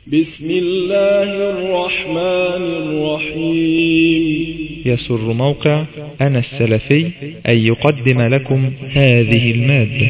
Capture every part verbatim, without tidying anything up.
بسم الله الرحمن الرحيم. يسر موقع أنا السلفي أن يقدم لكم هذه المادة.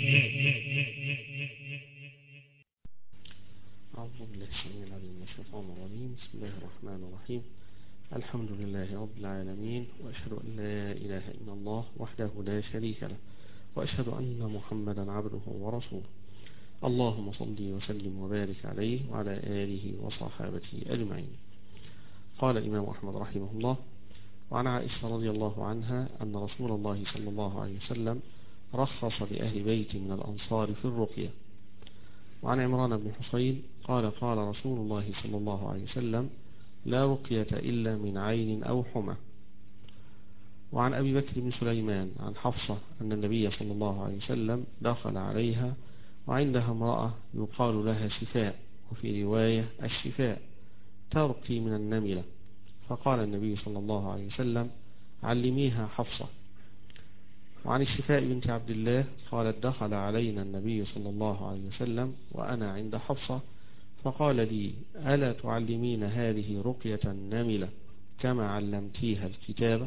أعوذ بالله السميع العليم من الشيطان الرجيم. بسم الله الرحمن الرحيم. الحمد لله رب العالمين، وأشهد أن لا إله إلا الله وحده لا شريك له، وأشهد أن محمدا عبده ورسوله. اللهم صل وسلم وبارك عليه وعلى آله وصحابته أجمعين. قال الإمام أحمد رحمه الله: وعن عائشة رضي الله عنها أن رسول الله صلى الله عليه وسلم رخص لأهل بيت من الأنصار في الرقية. وعن عمران بن حصين قال: قال رسول الله صلى الله عليه وسلم: لا رقية إلا من عين أو حمى. وعن أبي بكر بن سليمان عن حفصة أن النبي صلى الله عليه وسلم دخل عليها وعندها امرأة يقال لها شفاء، وفي رواية الشفاء، ترقي من النملة، فقال النبي صلى الله عليه وسلم: علميها حفصة. وعن الشفاء بنت عبد الله قالت: دخل علينا النبي صلى الله عليه وسلم وأنا عند حفصة، فقال لي: ألا تعلمين هذه رقية النملة كما علمتيها الكتابة؟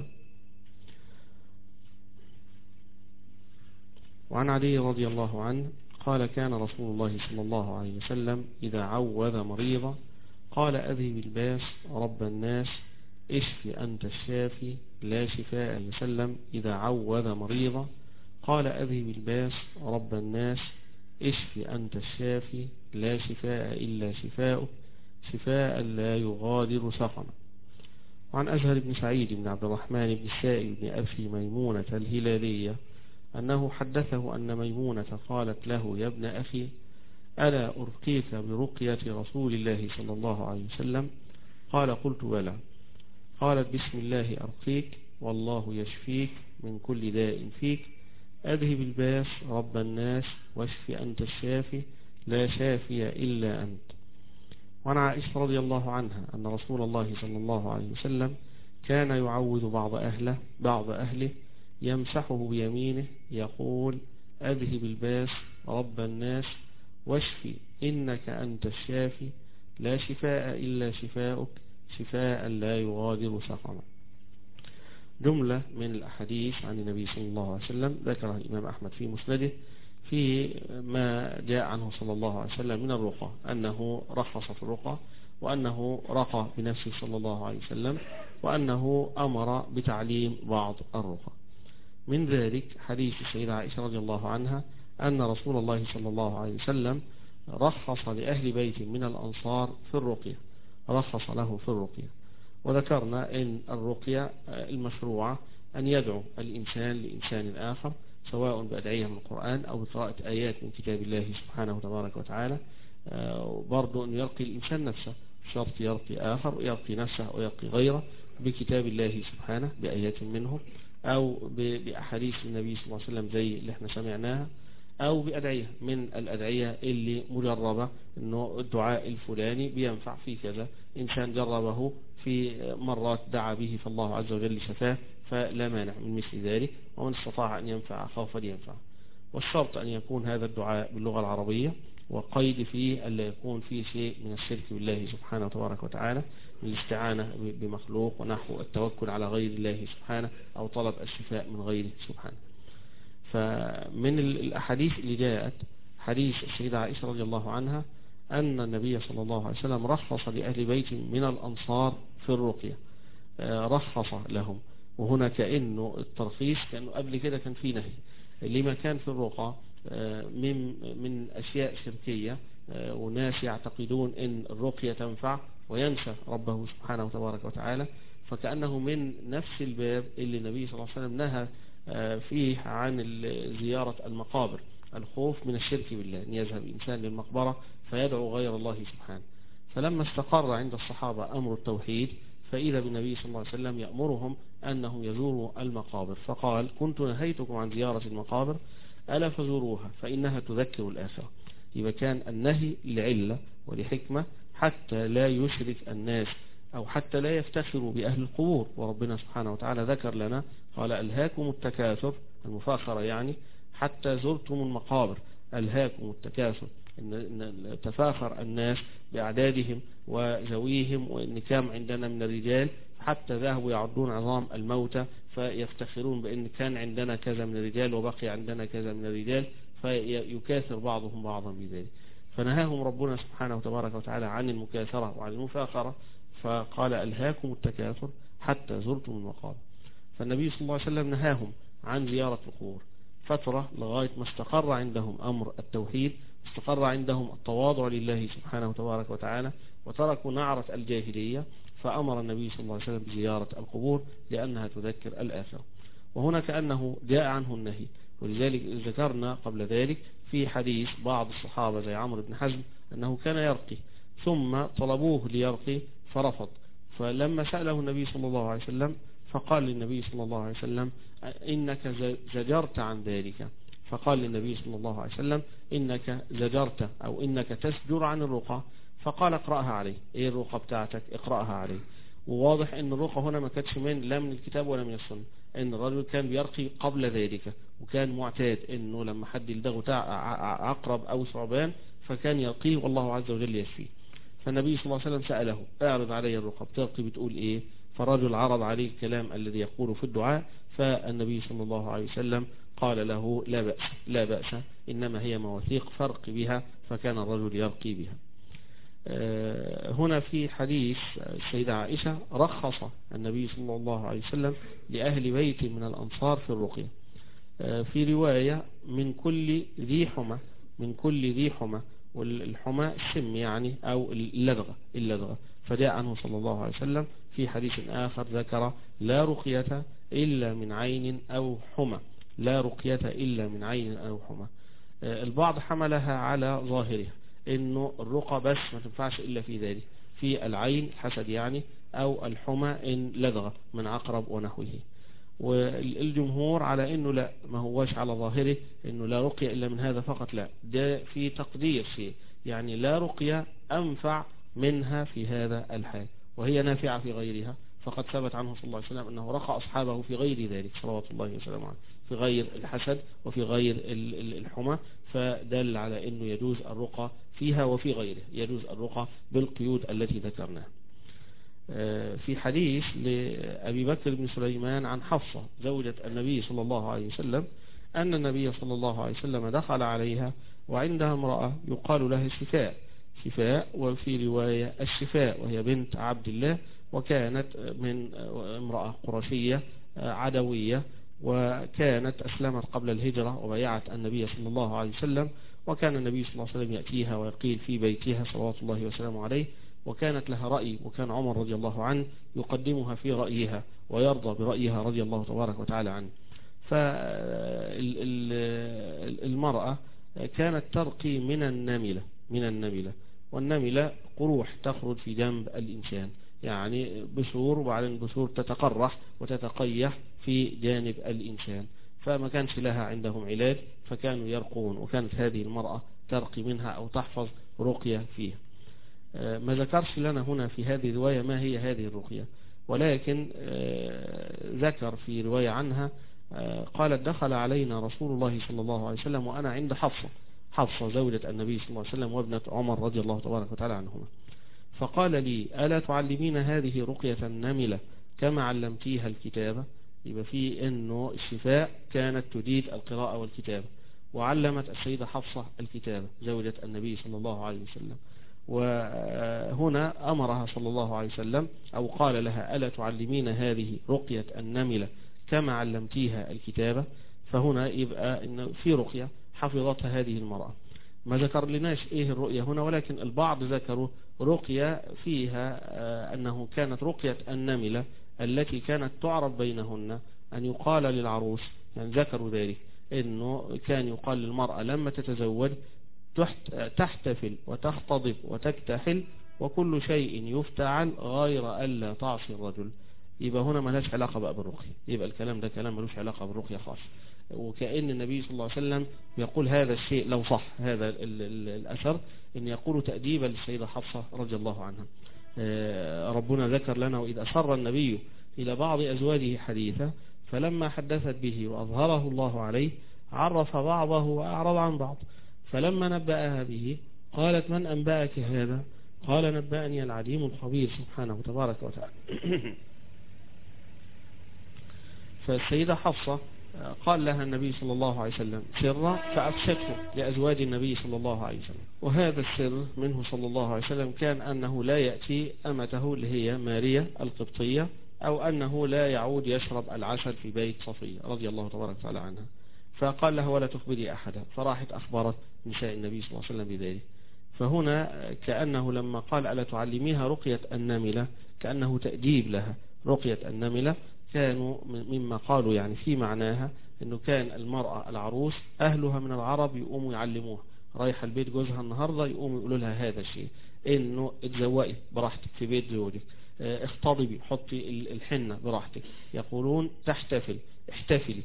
وعن علي رضي الله عنه قال: كان رسول الله صلى الله عليه وسلم إذا عوذ مريضا قال: أذهب الباس رب الناس اشف أنت الشافي لا شفاء. وسلم إذا عوذ مريضا قال: أذهب الباس رب الناس اشف أنت الشافي لا شفاء إلا شفاؤك شفاء لا يغادر سقما. وعن أزهر بن سعيد بن عبد الرحمن بن السائب بن أبي ميمونة الهلالية أنه حدثه أن ميمونة قالت له: يا ابن أخي، ألا أرقيك برقية رسول الله صلى الله عليه وسلم؟ قال: قلت: بلى. قالت: بسم الله أرقيك والله يشفيك من كل داء فيك، أذهب الباس رب الناس واشف أنت الشافي لا شافي إلا أنت. وعن عائشة رضي الله عنها أن رسول الله صلى الله عليه وسلم كان يعوذ بعض أهله بعض أهله يمسحه بيمينه يقول: أذهب الباس رب الناس واشفي إنك أنت الشافي لا شفاء إلا شفاؤك شفاء لا يغادر سقما. جملة من الأحاديث عن النبي صلى الله عليه وسلم ذكرها الإمام أحمد في مسنده في ما جاء عنه صلى الله عليه وسلم من الرقى، أنه رخص في الرقى، وأنه رقى بنفسه صلى الله عليه وسلم، وأنه أمر بتعليم بعض الرقى. من ذلك حديث السيدة عائشة رضي الله عنها أن رسول الله صلى الله عليه وسلم رخص لأهل بيت من الأنصار في الرقية، رخص له في الرقية. وذكرنا أن الرقية المشروعة أن يدعو الإنسان لإنسان آخر، سواء بأدعية من القرآن أو بقراءة آيات من كتاب الله سبحانه وتبارك وتعالى. برضو أن يرقي الإنسان نفسه، شرط يرقي آخر ويرقي نفسه ويرقي غيره بكتاب الله سبحانه بآيات منه، أو بأحاديث النبي صلى الله عليه وسلم زي اللي احنا سمعناها، أو بأدعية من الأدعية اللي مجربة، إنه الدعاء الفلاني بينفع في كذا، إنسان جربه في مرات دعا به فالله عز وجل شفاه، فلا مانع من مثل ذلك. ومن استطاع أن ينفع أخاه فلينفع. والشرط أن يكون هذا الدعاء باللغة العربية، وقيد فيه ألا يكون فيه شيء من الشرك بالله سبحانه وتبارك وتعالى، من الاستعانة بمخلوق ونحو التوكل على غير الله سبحانه، أو طلب الشفاء من غيره سبحانه. فمن الأحاديث اللي جاءت حديث السيدة عائشة رضي الله عنها أن النبي صلى الله عليه وسلم رخص لأهل بيت من الأنصار في الرقية، رخص لهم. وهنا كأنه الترخيص كأنه قبل كده كان في نهي لما كان في الرقى من من أشياء شركية، وناس يعتقدون أن الرقية تنفع وينسى ربه سبحانه وتبارك وتعالى، فكأنه من نفس الباب اللي النبي صلى الله عليه وسلم نهى فيه عن زيارة المقابر، الخوف من الشرك بالله، أن يذهب الإنسان للمقبرة فيدعو غير الله سبحانه. فلما استقر عند الصحابة أمر التوحيد، فإذا بالنبي صلى الله عليه وسلم يأمرهم أنهم يزوروا المقابر، فقال: كنت نهيتكم عن زيارة المقابر ألا فزوروها فإنها تذكر الآخرة. يبقى كان النهي لعلة ولحكمة حتى لا يشرك الناس، أو حتى لا يفتخروا بأهل القبور. وربنا سبحانه وتعالى ذكر لنا قال: ألهاكم التكاثر، المفاخرة يعني، حتى زرتم المقابر. ألهاكم التكاثر إن تفاخر الناس بأعدادهم وزويهم وإن كام عندنا من الرجال، حتى ذهبوا يعدون عظام الموتى فيفتخرون بأن كان عندنا كذا من الرجال وبقي عندنا كذا من الرجال، فيكاثر بعضهم بعضا بذلك. فنهاهم ربنا سبحانه وتبارك وتعالى عن المكاثرة وعن المفاخرة، فقال ألهاكم التكاثر حتى زرتم المقابر. فالنبي صلى الله عليه وسلم نهاهم عن زيارة القبور فترة لغاية ما استقر عندهم أمر التوحيد، استقر عندهم التواضع لله سبحانه وتبارك وتعالى، وتركوا نعرة الجاهلية، فأمر النبي صلى الله عليه وسلم بزيارة القبور لأنها تذكر الآخرة. وهنا كأنه جاء عنه النهي، ولذلك ذكرنا قبل ذلك في حديث بعض الصحابة زي عمرو بن حزم أنه كان يرقي ثم طلبوه ليرقي فرفض، فلما سأله النبي صلى الله عليه وسلم فقال للنبي صلى الله عليه وسلم إنك زجرت عن ذلك، فقال للنبي صلى الله عليه وسلم إنك زجرت أو إنك تسجر عن الرقى، فقال اقرأها عليه. إيه الرقى بتاعتك؟ اقرأها عليه. وواضح ان الرقى هنا ما كانتش من لا من الكتاب ولا من السنة، ان الرجل كان بيرقي قبل ذلك، وكان معتاد انه لما حد يلدغه عقرب او ثعبان فكان يرقيه والله عز وجل يشفيه. فالنبي صلى الله عليه وسلم سأله اعرض علي الرقى، بترقي بتقول ايه؟ فالرجل عرض عليه الكلام الذي يقوله في الدعاء، فالنبي صلى الله عليه وسلم قال له لا بأس لا بأس إنما هي مواثيق فرق بها، فكان الرجل يرقي بها. هنا في حديث السيدة عائشة رخص النبي صلى الله عليه وسلم لأهل بيت من الأنصار في الرقية، في رواية من كل ذي حمى، من كل ذي حمى، والحمى السم يعني أو اللدغة اللدغة فجاء عنه صلى الله عليه وسلم في حديث آخر ذكر لا رقية إلا من عين أو حمى، لا رقية إلا من عين أو حمى. البعض حملها على ظاهرها انه الرقى بس ما تنفعش الا في ذلك، في العين حسد يعني او الحمى ان لدغة من عقرب ونحوه. والجمهور على انه لا، ما هوش على ظاهره انه لا رقية الا من هذا فقط، لا، ده في تقدير شيء، يعني لا رقية انفع منها في هذا الحال، وهي نافعة في غيرها، فقد ثبت عنه صلى الله عليه وسلم انه رقى اصحابه في غير ذلك صلوات الله وسلامه عليه، في غير الحسد وفي غير الحمى، فدل على انه يجوز الرقى فيها وفي غيره، يجوز الرقى بالقيود التي ذكرناها. في حديث لأبي بكر بن سليمان عن حفصة زوجة النبي صلى الله عليه وسلم أن النبي صلى الله عليه وسلم دخل عليها وعندها امرأة يقال لها شفاء شفاء وفي رواية الشفاء، وهي بنت عبد الله، وكانت من امرأة قرشية عدوية، وكانت أسلمت قبل الهجرة وبيعت النبي صلى الله عليه وسلم، وكان النبي صلى الله عليه وسلم يأتيها ويقيل في بيتها صلوات الله وسلامه عليه، وكانت لها رأي، وكان عمر رضي الله عنه يقدمها في رأيها ويرضى برأيها رضي الله تبارك وتعالى عنه. فالمرأة كانت ترقي من النملة من النملة والنملة قروح تخرج في جنب الإنسان، يعني بثور، وبعدين البثور تتقرح وتتقيح في جانب الإنسان، فما كانش لها عندهم علاج فكانوا يرقون، وكانت هذه المرأة ترقي منها أو تحفظ رقية فيها. ما ذكرش لنا هنا في هذه الرواية ما هي هذه الرقية، ولكن ذكر في رواية عنها قالت دخل علينا رسول الله صلى الله عليه وسلم وأنا عند حفصة حفصة زوجة النبي صلى الله عليه وسلم وابنة عمر رضي الله تبارك وتعالى عنهما، فقال لي ألا تعلمين هذه رقية النملة كما علمتيها الكتابة؟ يبقى في انه الشفاء كانت تجيد القراءة والكتابة، وعلمت السيدة حفصة الكتابة زوجة النبي صلى الله عليه وسلم، وهنا أمرها صلى الله عليه وسلم أو قال لها ألا تعلمين هذه رقية النملة كما علمتيها الكتابة؟ فهنا يبقى إن في رقية حفظتها هذه المرأة. ما ذكر لناش إيه الرقية هنا، ولكن البعض ذكروا رقية فيها أنه كانت رقية النملة التي كانت تعرض بينهن أن يقال للعروس، يعني ذكروا ذلك أنه كان يقال للمرأة لما تتزوج تحتفل وتختضب وتكتحل وكل شيء يفتعل غير ألا تعصي الرجل. يبقى هنا ملهاش علاقة بقى بالرقية، يبقى الكلام ده كلام ملوش علاقة بالرقية خاص، وكأن النبي صلى الله عليه وسلم يقول هذا الشيء لو صح هذا ال ال الأثر إن يقول تأديبا للسيدة حفصة رضي الله عنها. ربنا ذكر لنا وإذ أسر النبي إلى بعض أزواجه حديثا فلما حدثت به وأظهره الله عليه عرف بعضه وأعرض عن بعض، فلما نبأها به قالت من أنبأك هذا؟ قال نبأني العليم الخبير سبحانه تبارك وتعالى. فالسيدة حفصة قال لها النبي صلى الله عليه وسلم سرا فأفشته لأزواج النبي صلى الله عليه وسلم. وهذا السر منه صلى الله عليه وسلم كان أنه لا يأتي أمته اللي هي ماريا القبطية، أو أنه لا يعود يشرب العسل في بيت صفية رضي الله تبارك وتعالى عنها. فقال له ولا تخبري أحدا، فراحت أخبرت نساء النبي صلى الله عليه وسلم بذلك. فهنا كأنه لما قال ألا تعلميها رقية النملة كأنه تأديب لها. رقية النملة كانوا مما قالوا يعني في معناها أنه كان المرأة العروس أهلها من العرب يقوموا يعلموها، رايحة البيت جوزها النهاردة يقوموا يقولوا لها هذا الشيء، إنه اتزوقي براحتك في بيت زوجك، اختضبي حطي الحنة براحتك، يقولون تحتفل احتفلي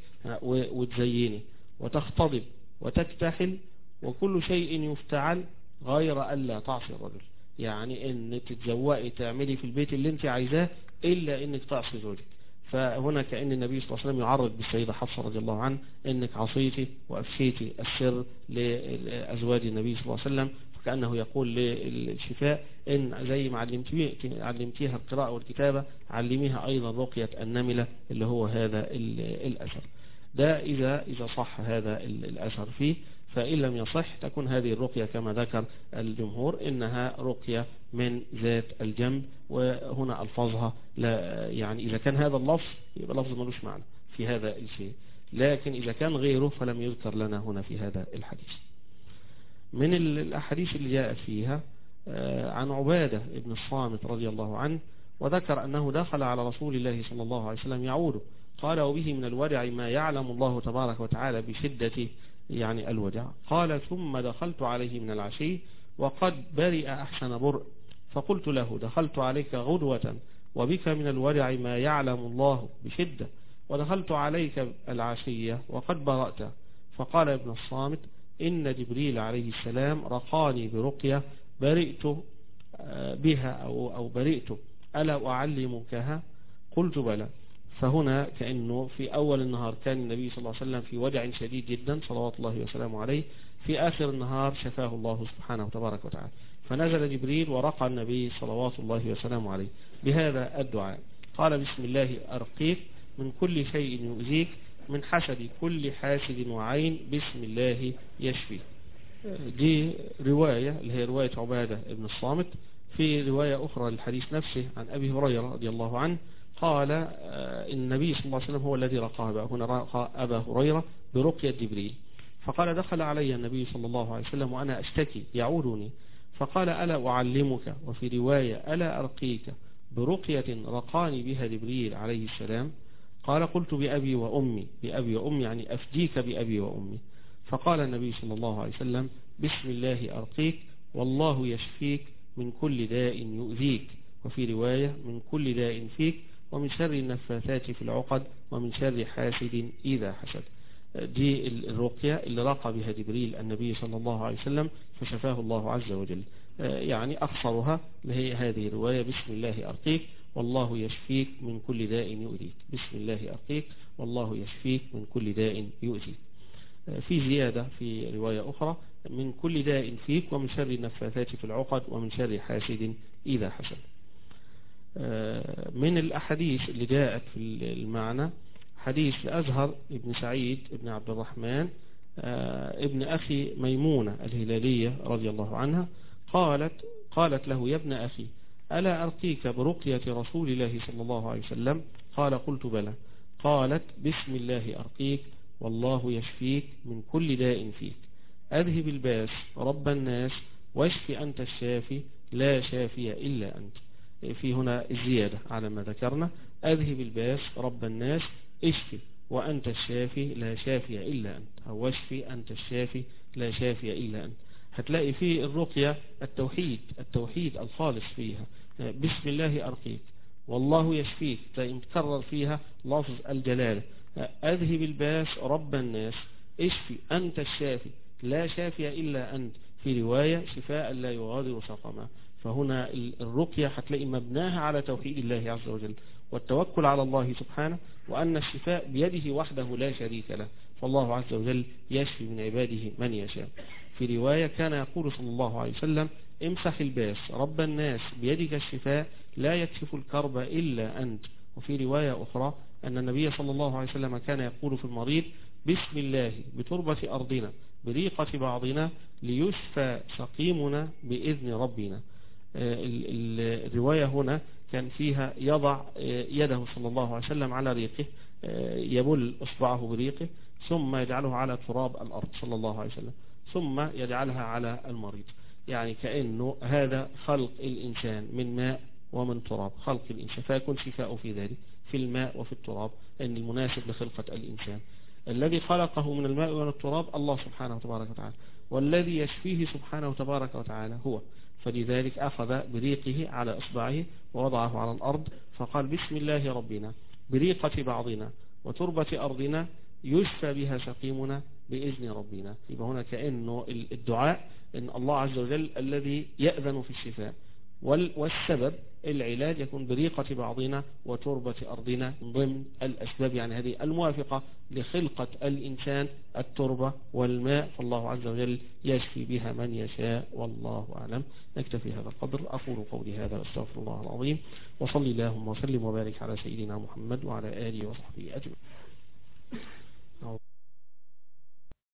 وتزيني وتختضب وتكتحل وكل شيء يفتعل غير ألا تعصي الرجل، يعني ان تتزوقي تعملي في البيت اللي انت عايزاه إلا انك تعصي زوجك. فهنا كأن النبي صلى الله عليه وسلم يعرض بالسيدة حفصة رضي الله عنه انك عصيتي وأفشيتي السر لأزواج النبي صلى الله عليه وسلم، فكأنه يقول للشفاء ان زي ما علمتيها القراءة والكتابة علميها أيضا رقية النملة اللي هو هذا الأثر. ده إذا إذا صح هذا الأثر فيه، فإن لم يصح تكون هذه الرقية كما ذكر الجمهور إنها رقية من ذات الجنب، وهنا ألفاظها لا يعني إذا كان هذا اللفظ يبقى لفظ ملوش معنى في هذا الشيء، لكن إذا كان غيره فلم يذكر لنا هنا في هذا الحديث. من الأحاديث اللي جاءت فيها عن عبادة ابن الصامت رضي الله عنه، وذكر أنه دخل على رسول الله صلى الله عليه وسلم يعوده، قال وبه من الورع ما يعلم الله تبارك وتعالى بشدة يعني الوجع. قال ثم دخلت عليه من العشي وقد برئ أحسن برء، فقلت له دخلت عليك غدوة وبك من الورع ما يعلم الله بشدة، ودخلت عليك العشية وقد برأت. فقال ابن الصامت إن جبريل عليه السلام رقاني برقية برئت بها أو, أو برئت، ألا أعلمكها؟ قلت بلى. فهنا كأنه في أول النهار كان النبي صلى الله عليه وسلم في وجع شديد جدا صلوات الله وسلامه عليه، في آخر النهار شفاه الله سبحانه تبارك وتعالى، فنزل جبريل ورقى النبي صلوات الله وسلامه عليه بهذا الدعاء. قال بسم الله أرقيك من كل شيء يؤذيك من حسد كل حاسد وعين بسم الله يشفي. دي رواية اللي هي رواية عبادة ابن الصامت. في رواية أخرى للحديث نفسه عن أبي هريرة رضي الله عنه قال النبي صلى الله عليه وسلم هو الذي رقاه، هنا رقى أبا هريرة برقية جبريل. فقال دخل علي النبي صلى الله عليه وسلم وأنا أشتكي يعودني، فقال ألا أعلمك، وفي رواية ألا أرقيك برقية رقاني بها جبريل عليه السلام؟ قال قلت بأبي وأمي، بأبي وأمي يعني أفديك بأبي وأمي. فقال النبي صلى الله عليه وسلم بسم الله أرقيك والله يشفيك من كل داء يؤذيك، وفي رواية من كل داء فيك ومن شر النفاثات في العقد ومن شر حاسد إذا حسد. دي الرقية اللي رقى بها جبريل النبي صلى الله عليه وسلم فشفاه الله عز وجل. يعني أخصرها هي هذه الرواية بسم الله أرقيك والله يشفيك من كل داء يؤذيك، بسم الله أرقيك والله يشفيك من كل داء يؤذيك. في زيادة في رواية أخرى من كل داء فيك ومن شر النفاثات في العقد ومن شر حاسد إذا حسد. من الأحاديث اللي جاءت في المعنى حديث لأزهر ابن سعيد ابن عبد الرحمن ابن أخي ميمونة الهلالية رضي الله عنها، قالت قالت له يا ابن أخي ألا أرقيك برقية رسول الله صلى الله عليه وسلم؟ قال قلت بلى. قالت بسم الله أرقيك والله يشفيك من كل داء فيك، أذهب الباس رب الناس واشفي أنت الشافي لا شافي إلا أنت. في هنا الزيادة على ما ذكرنا، أذهب الباس رب الناس اشفي وأنت الشافي لا شافي إلا أنت، أو اشفي أنت الشافي لا شافي إلا أنت. هتلاقي في الرقية التوحيد التوحيد الخالص فيها، بسم الله أرقيك والله يشفيك تكرر فيها لفظ الجلالة، أذهب الباس رب الناس اشفي أنت الشافي لا شافي إلا أنت، في رواية شفاء لا يغادر سقما. فهنا الرقية هتلاقي مبناها على توحيد الله عز وجل والتوكل على الله سبحانه، وأن الشفاء بيده وحده لا شريك له، فالله عز وجل يشفي من عباده من يشاء. في رواية كان يقول صلى الله عليه وسلم امسح الباس رب الناس بيدك الشفاء لا يكشف الكرب إلا أنت. وفي رواية أخرى أن النبي صلى الله عليه وسلم كان يقول في المريض بسم الله بتربة أرضنا بريقة بعضنا ليشفى سقيمنا بإذن ربنا. الرواية هنا كان فيها يضع يده صلى الله عليه وسلم على ريقه يبل أصبعه بريقه ثم يجعله على تراب الأرض صلى الله عليه وسلم ثم يجعلها على المريض. يعني كأنه هذا خلق الإنسان من ماء ومن تراب، خلق الإنسان فيكون شفاء في ذلك في الماء وفي التراب أن المناسب لخلقة الإنسان. الذي خلقه من الماء ومن التراب الله سبحانه وتبارك وتعالى، والذي يشفيه سبحانه وتبارك وتعالى هو. فلذلك أخذ بريقه على إصبعه ووضعه على الأرض فقال بسم الله ربنا بريقة بعضنا وتربة أرضنا يشفى بها سقيمنا بإذن ربنا. يبقى هنا كأنه الدعاء إن الله عز وجل الذي يأذن في الشفاء، والسبب العلاج يكون بريقة بعضنا وتربة أرضنا ضمن الأسباب، يعني هذه الموافقة لخلقة الإنسان التربة والماء، فالله عز وجل يشفي بها من يشاء والله أعلم. نكتفي هذا القدر، أقول قولي هذا واستغفر الله العظيم، وصلي اللهم وسلم وبارك على سيدنا محمد وعلى آله وصحبه أجمعين.